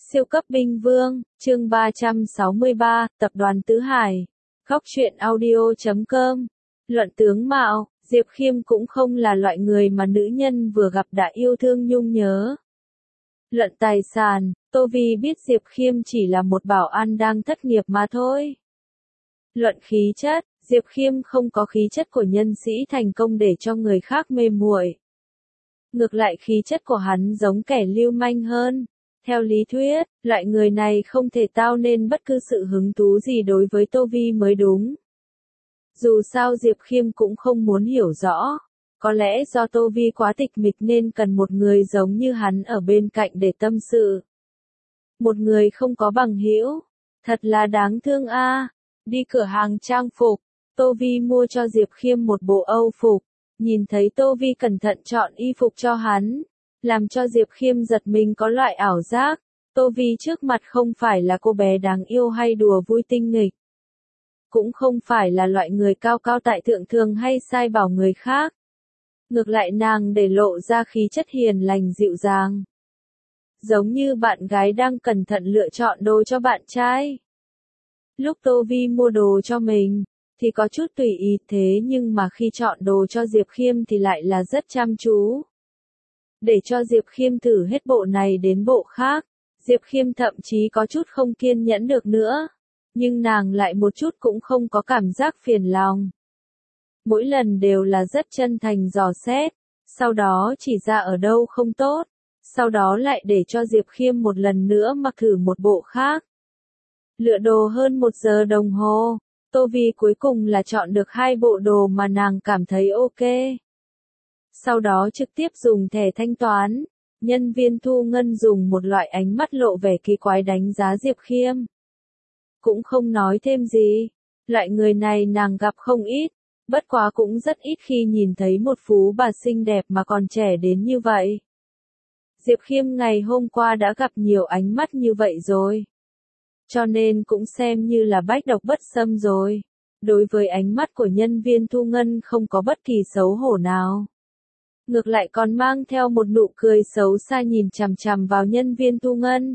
Siêu cấp binh vương, chương 363, tập đoàn Tứ Hải. Góc truyện audio.com. Luận tướng mạo, Diệp Khiêm cũng không là loại người mà nữ nhân vừa gặp đã yêu thương nhung nhớ. Luận tài sản, Tô Vi biết Diệp Khiêm chỉ là một bảo an đang thất nghiệp mà thôi. Luận khí chất, Diệp Khiêm không có khí chất của nhân sĩ thành công để cho người khác mê muội. Ngược lại khí chất của hắn giống kẻ lưu manh hơn. Theo lý thuyết, loại người này không thể tạo nên bất cứ sự hứng thú gì đối với Tô Vi mới đúng. Dù sao Diệp Khiêm cũng không muốn hiểu rõ. Có lẽ do Tô Vi quá tịch mịch nên cần một người giống như hắn ở bên cạnh để tâm sự. Một người không có bằng hữu, thật là đáng thương a. Đi cửa hàng trang phục, Tô Vi mua cho Diệp Khiêm một bộ Âu phục. Nhìn thấy Tô Vi cẩn thận chọn y phục cho hắn, làm cho Diệp Khiêm giật mình có loại ảo giác, Tô Vi trước mặt không phải là cô bé đáng yêu hay đùa vui tinh nghịch. Cũng không phải là loại người cao cao tại thượng thường hay sai bảo người khác. Ngược lại nàng để lộ ra khí chất hiền lành dịu dàng. Giống như bạn gái đang cẩn thận lựa chọn đồ cho bạn trai. Lúc Tô Vi mua đồ cho mình, thì có chút tùy ý thế nhưng mà khi chọn đồ cho Diệp Khiêm thì lại là rất chăm chú. Để cho Diệp Khiêm thử hết bộ này đến bộ khác, Diệp Khiêm thậm chí có chút không kiên nhẫn được nữa. Nhưng nàng lại một chút cũng không có cảm giác phiền lòng. Mỗi lần đều là rất chân thành dò xét, sau đó chỉ ra ở đâu không tốt, sau đó lại để cho Diệp Khiêm một lần nữa mặc thử một bộ khác. Lựa đồ hơn 1 giờ đồng hồ, Tô Vi cuối cùng là chọn được 2 bộ đồ mà nàng cảm thấy ok. Sau đó trực tiếp dùng thẻ thanh toán, nhân viên thu ngân dùng một loại ánh mắt lộ vẻ kỳ quái đánh giá Diệp Khiêm. Cũng không nói thêm gì, loại người này nàng gặp không ít, bất quá cũng rất ít khi nhìn thấy một phú bà xinh đẹp mà còn trẻ đến như vậy. Diệp Khiêm ngày hôm qua đã gặp nhiều ánh mắt như vậy rồi. Cho nên cũng xem như là bách độc bất xâm rồi. Đối với ánh mắt của nhân viên thu ngân không có bất kỳ xấu hổ nào. Ngược lại còn mang theo một nụ cười xấu xa nhìn chằm chằm vào nhân viên thu ngân.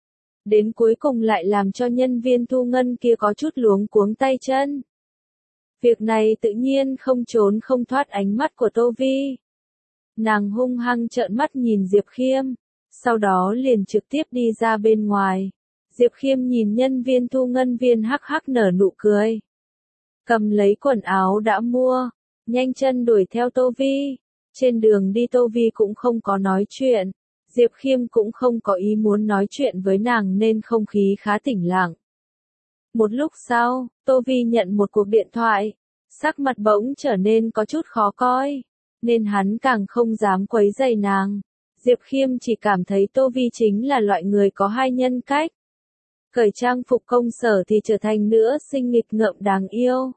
Đến cuối cùng lại làm cho nhân viên thu ngân kia có chút luống cuống tay chân. Việc này tự nhiên không trốn không thoát ánh mắt của Tô Vi. Nàng hung hăng trợn mắt nhìn Diệp Khiêm, sau đó liền trực tiếp đi ra bên ngoài. Diệp Khiêm nhìn nhân viên thu ngân viên hắc hắc nở nụ cười. Cầm lấy quần áo đã mua, nhanh chân đuổi theo Tô Vi. Trên đường đi Tô Vi cũng không có nói chuyện, Diệp Khiêm cũng không có ý muốn nói chuyện với nàng nên không khí khá tĩnh lặng. Một lúc sau, Tô Vi nhận một cuộc điện thoại, sắc mặt bỗng trở nên có chút khó coi, nên hắn càng không dám quấy rầy nàng. Diệp Khiêm chỉ cảm thấy Tô Vi chính là loại người có hai nhân cách. Cởi trang phục công sở thì trở thành nữ sinh nghịch ngợm đáng yêu.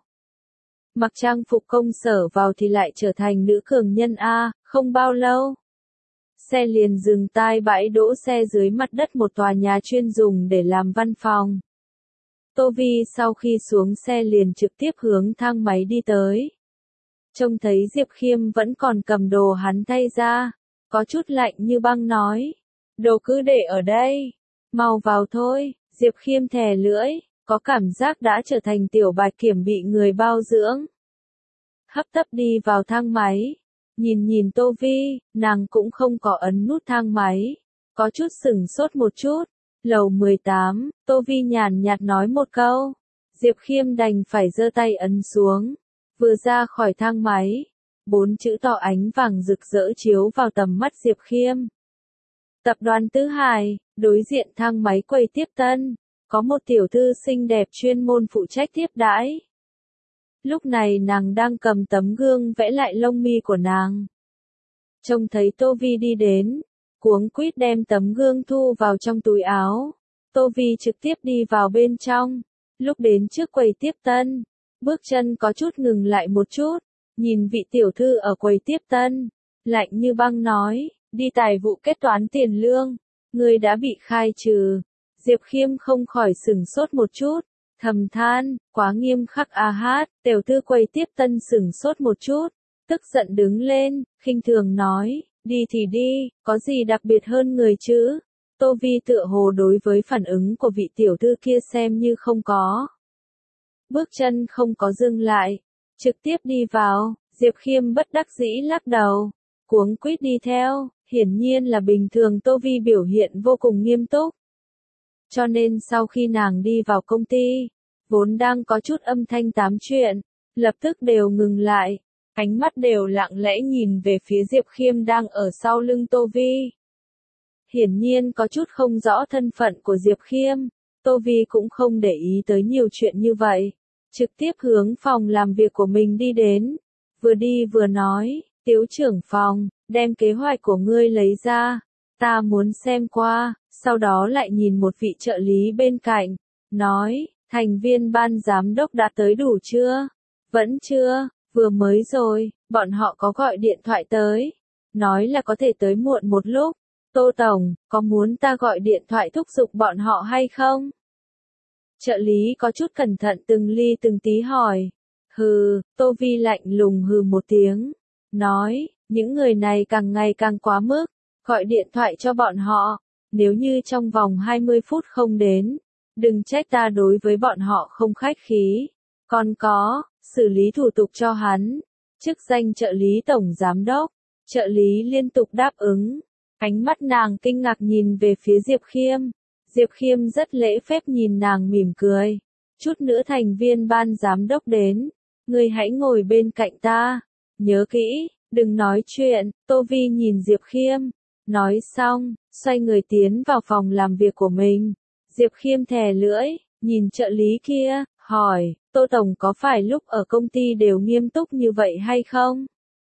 Mặc trang phục công sở vào thì lại trở thành nữ cường nhân A, không bao lâu. Xe liền dừng tại bãi đỗ xe dưới mặt đất một tòa nhà chuyên dùng để làm văn phòng. Tô Vi sau khi xuống xe liền trực tiếp hướng thang máy đi tới. Trông thấy Diệp Khiêm vẫn còn cầm đồ hắn thay ra, có chút lạnh như băng nói. Đồ cứ để ở đây, mau vào thôi. Diệp Khiêm thè lưỡi, có cảm giác đã trở thành tiểu bạch kiểm bị người bao dưỡng. Hấp tấp đi vào thang máy, nhìn Tô Vi, nàng cũng không có ấn nút thang máy, có chút sửng sốt một chút. Lầu 18, Tô Vi nhàn nhạt nói một câu, Diệp Khiêm đành phải giơ tay ấn xuống. Vừa ra khỏi thang máy, 4 chữ to ánh vàng rực rỡ chiếu vào tầm mắt Diệp Khiêm. Tập đoàn Tứ Hải, đối diện thang máy quầy tiếp tân, có một tiểu thư xinh đẹp chuyên môn phụ trách tiếp đãi. Lúc này nàng đang cầm tấm gương vẽ lại lông mi của nàng. Trông thấy Tô Vi đi đến, cuống quýt đem tấm gương thu vào trong túi áo. Tô Vi trực tiếp đi vào bên trong. Lúc đến trước quầy tiếp tân, bước chân có chút ngừng lại một chút, nhìn vị tiểu thư ở quầy tiếp tân, lạnh như băng nói, đi tài vụ kết toán tiền lương, người đã bị khai trừ. Diệp Khiêm không khỏi sửng sốt một chút, thầm than, quá nghiêm khắc a hát. Tiểu thư quầy tiếp tân sửng sốt một chút, tức giận đứng lên, khinh thường nói, đi thì đi, có gì đặc biệt hơn người chứ? Tô Vi tựa hồ đối với phản ứng của vị tiểu thư kia xem như không có. Bước chân không có dừng lại, trực tiếp đi vào, Diệp Khiêm bất đắc dĩ lắc đầu, cuống quýt đi theo, hiển nhiên là bình thường Tô Vi biểu hiện vô cùng nghiêm túc. Cho nên sau khi nàng đi vào công ty, vốn đang có chút âm thanh tám chuyện, lập tức đều ngừng lại, ánh mắt đều lặng lẽ nhìn về phía Diệp Khiêm đang ở sau lưng Tô Vi. Hiển nhiên có chút không rõ thân phận của Diệp Khiêm, Tô Vi cũng không để ý tới nhiều chuyện như vậy, trực tiếp hướng phòng làm việc của mình đi đến, vừa đi vừa nói, Tiếu trưởng phòng, đem kế hoạch của ngươi lấy ra, ta muốn xem qua, sau đó lại nhìn một vị trợ lý bên cạnh, nói, thành viên ban giám đốc đã tới đủ chưa? Vẫn chưa, vừa mới rồi, bọn họ có gọi điện thoại tới, nói là có thể tới muộn một lúc. Tô Tổng, có muốn ta gọi điện thoại thúc giục bọn họ hay không? Trợ lý có chút cẩn thận từng ly từng tí hỏi. Hừ, Tô Vi lạnh lùng hừ một tiếng. Nói, những người này càng ngày càng quá mức. Gọi điện thoại cho bọn họ. Nếu như trong vòng 20 phút không đến, đừng trách ta đối với bọn họ không khách khí. Còn có, xử lý thủ tục cho hắn. Chức danh trợ lý tổng giám đốc. Trợ lý liên tục đáp ứng. Ánh mắt nàng kinh ngạc nhìn về phía Diệp Khiêm. Diệp Khiêm rất lễ phép nhìn nàng mỉm cười. Chút nữa thành viên ban giám đốc đến. Ngươi hãy ngồi bên cạnh ta. Nhớ kỹ, đừng nói chuyện. Tô Vi nhìn Diệp Khiêm. Nói xong, xoay người tiến vào phòng làm việc của mình. Diệp Khiêm thè lưỡi, nhìn trợ lý kia, hỏi, Tô Tổng có phải lúc ở công ty đều nghiêm túc như vậy hay không?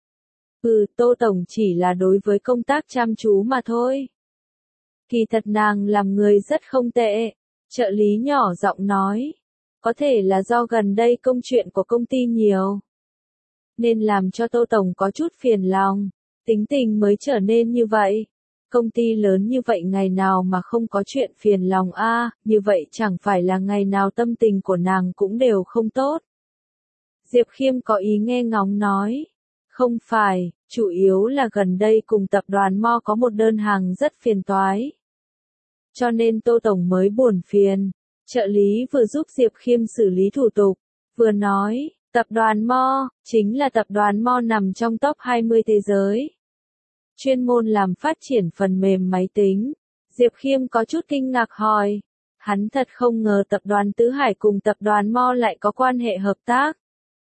Tô Tổng chỉ là đối với công tác chăm chú mà thôi. Kỳ thật nàng làm người rất không tệ. Trợ lý nhỏ giọng nói. Có thể là do gần đây công chuyện của công ty nhiều, nên làm cho Tô Tổng có chút phiền lòng. Tính tình mới trở nên như vậy. Công ty lớn như vậy ngày nào mà không có chuyện phiền lòng như vậy chẳng phải là ngày nào tâm tình của nàng cũng đều không tốt. Diệp Khiêm có ý nghe ngóng nói. Không phải, chủ yếu là gần đây cùng tập đoàn Mo có một đơn hàng rất phiền toái. Cho nên Tô Tổng mới buồn phiền. Trợ lý vừa giúp Diệp Khiêm xử lý thủ tục, vừa nói, tập đoàn Mo, chính là tập đoàn Mo nằm trong top 20 thế giới. Chuyên môn làm phát triển phần mềm máy tính. Diệp Khiêm có chút kinh ngạc hỏi. Hắn thật không ngờ tập đoàn Tứ Hải cùng tập đoàn Mo lại có quan hệ hợp tác.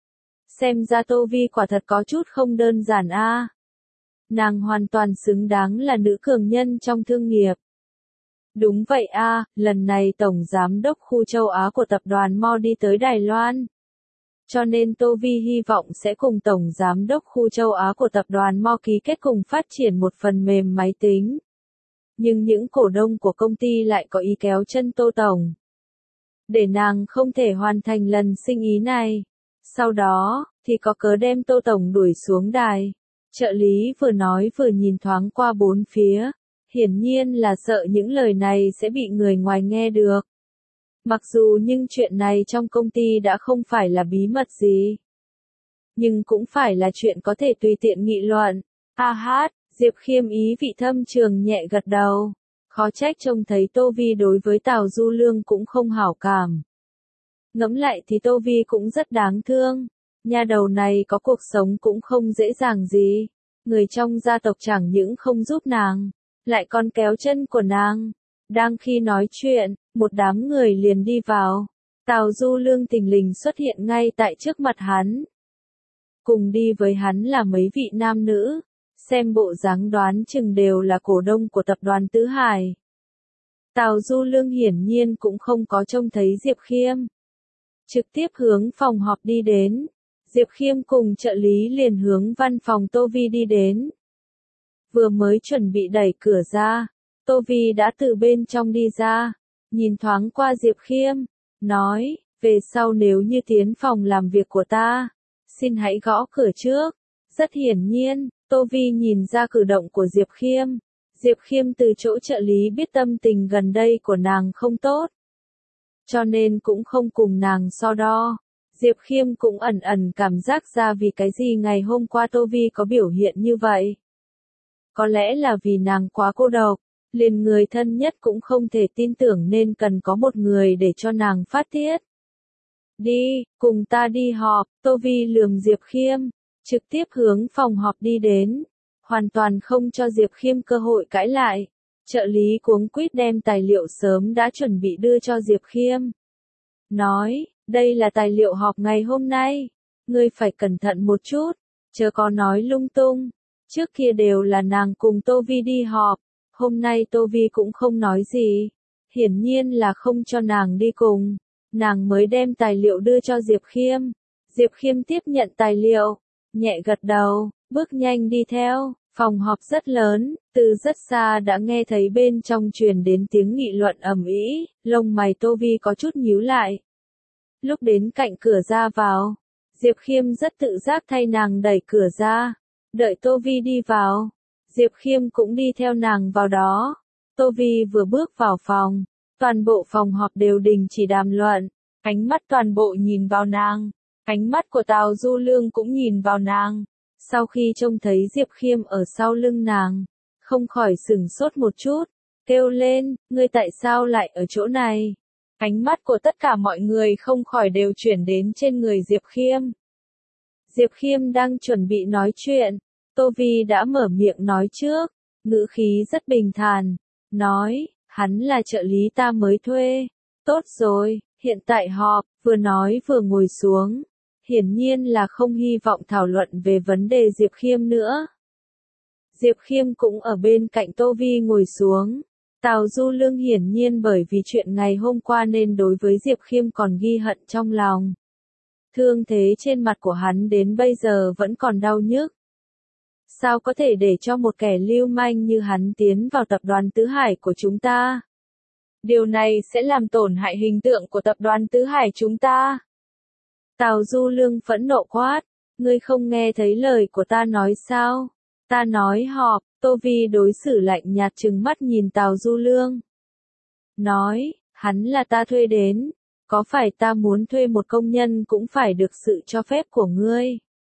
Xem ra Tô Vi quả thật có chút không đơn giản Nàng hoàn toàn xứng đáng là nữ cường nhân trong thương nghiệp. Đúng vậy lần này Tổng Giám đốc khu châu Á của tập đoàn Mo đi tới Đài Loan. Cho nên Tô Vi hy vọng sẽ cùng Tổng Giám đốc khu châu Á của tập đoàn Mo ký kết cùng phát triển một phần mềm máy tính. Nhưng những cổ đông của công ty lại có ý kéo chân Tô Tổng. Để nàng không thể hoàn thành lần sinh ý này. Sau đó, thì có cớ đem Tô Tổng đuổi xuống đài. Trợ lý vừa nói vừa nhìn thoáng qua bốn phía. Hiển nhiên là sợ những lời này sẽ bị người ngoài nghe được. Mặc dù nhưng chuyện này trong công ty đã không phải là bí mật gì. Nhưng cũng phải là chuyện có thể tùy tiện nghị luận. Diệp Khiêm ý vị thâm trường nhẹ gật đầu. Khó trách trông thấy Tô Vi đối với Tào Du Lương cũng không hảo cảm. Ngẫm lại thì Tô Vi cũng rất đáng thương. Nhà đầu này có cuộc sống cũng không dễ dàng gì. Người trong gia tộc chẳng những không giúp nàng, lại còn kéo chân của nàng. Đang khi nói chuyện, một đám người liền đi vào. Tào Du Lương thình lình xuất hiện ngay tại trước mặt hắn. Cùng đi với hắn là mấy vị nam nữ. Xem bộ dáng đoán chừng đều là cổ đông của tập đoàn Tứ Hải. Tào Du Lương hiển nhiên cũng không có trông thấy Diệp Khiêm. Trực tiếp hướng phòng họp đi đến. Diệp Khiêm cùng trợ lý liền hướng văn phòng Tô Vi đi đến. Vừa mới chuẩn bị đẩy cửa ra, Tô Vi đã từ bên trong đi ra, nhìn thoáng qua Diệp Khiêm, nói, về sau nếu như tiến phòng làm việc của ta, xin hãy gõ cửa trước. Rất hiển nhiên, Tô Vi nhìn ra cử động của Diệp Khiêm. Diệp Khiêm từ chỗ trợ lý biết tâm tình gần đây của nàng không tốt, cho nên cũng không cùng nàng so đo. Diệp Khiêm cũng ẩn ẩn cảm giác ra vì cái gì ngày hôm qua Tô Vi có biểu hiện như vậy. Có lẽ là vì nàng quá cô độc, liền người thân nhất cũng không thể tin tưởng nên cần có một người để cho nàng phát tiết. Đi, cùng ta đi họp, Tô Vi lườm Diệp Khiêm, trực tiếp hướng phòng họp đi đến, hoàn toàn không cho Diệp Khiêm cơ hội cãi lại. Trợ lý cuống quýt đem tài liệu sớm đã chuẩn bị đưa cho Diệp Khiêm. Nói, đây là tài liệu họp ngày hôm nay, ngươi phải cẩn thận một chút, chớ có nói lung tung. Trước kia đều là nàng cùng Tô Vi đi họp, hôm nay Tô Vi cũng không nói gì, hiển nhiên là không cho nàng đi cùng. Nàng mới đem tài liệu đưa cho Diệp Khiêm. Diệp Khiêm tiếp nhận tài liệu, nhẹ gật đầu, bước nhanh đi theo. Phòng họp rất lớn, từ rất xa đã nghe thấy bên trong truyền đến tiếng nghị luận ầm ĩ, lông mày Tô Vi có chút nhíu lại. Lúc đến cạnh cửa ra vào, Diệp Khiêm rất tự giác thay nàng đẩy cửa ra, đợi Tô Vi đi vào, Diệp Khiêm cũng đi theo nàng vào đó. Tô Vi vừa bước vào phòng, toàn bộ phòng họp đều đình chỉ đàm luận, ánh mắt toàn bộ nhìn vào nàng, ánh mắt của Tào Du Lương cũng nhìn vào nàng. Sau khi trông thấy Diệp Khiêm ở sau lưng nàng, không khỏi sửng sốt một chút, kêu lên, ngươi tại sao lại ở chỗ này? Ánh mắt của tất cả mọi người không khỏi đều chuyển đến trên người Diệp Khiêm. Diệp Khiêm đang chuẩn bị nói chuyện, Tô Vi đã mở miệng nói trước, ngữ khí rất bình thản, nói, hắn là trợ lý ta mới thuê. Tốt rồi, hiện tại họp, vừa nói vừa ngồi xuống. Hiển nhiên là không hy vọng thảo luận về vấn đề Diệp Khiêm nữa. Diệp Khiêm cũng ở bên cạnh Tô Vi ngồi xuống. Tào Du Lương hiển nhiên bởi vì chuyện ngày hôm qua nên đối với Diệp Khiêm còn ghi hận trong lòng. Thương thế trên mặt của hắn đến bây giờ vẫn còn đau nhức. Sao có thể để cho một kẻ lưu manh như hắn tiến vào tập đoàn Tứ Hải của chúng ta? Điều này sẽ làm tổn hại hình tượng của tập đoàn Tứ Hải chúng ta. Tào Du Lương phẫn nộ quát, ngươi không nghe thấy lời của ta nói sao? Ta nói họp, Tô Vi đối xử lạnh nhạt trừng mắt nhìn Tào Du Lương. Nói, hắn là ta thuê đến, có phải ta muốn thuê một công nhân cũng phải được sự cho phép của ngươi?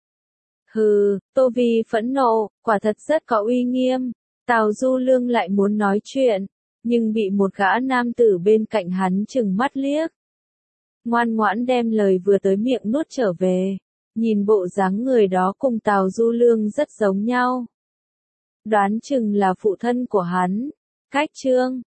Hừ, Tô Vi phẫn nộ, quả thật rất có uy nghiêm. Tào Du Lương lại muốn nói chuyện, nhưng bị một gã nam tử bên cạnh hắn trừng mắt liếc. Ngoan ngoãn đem lời vừa tới miệng nuốt trở về, nhìn bộ dáng người đó cùng Tào Du Lương rất giống nhau. Đoán chừng là phụ thân của hắn. Cách chương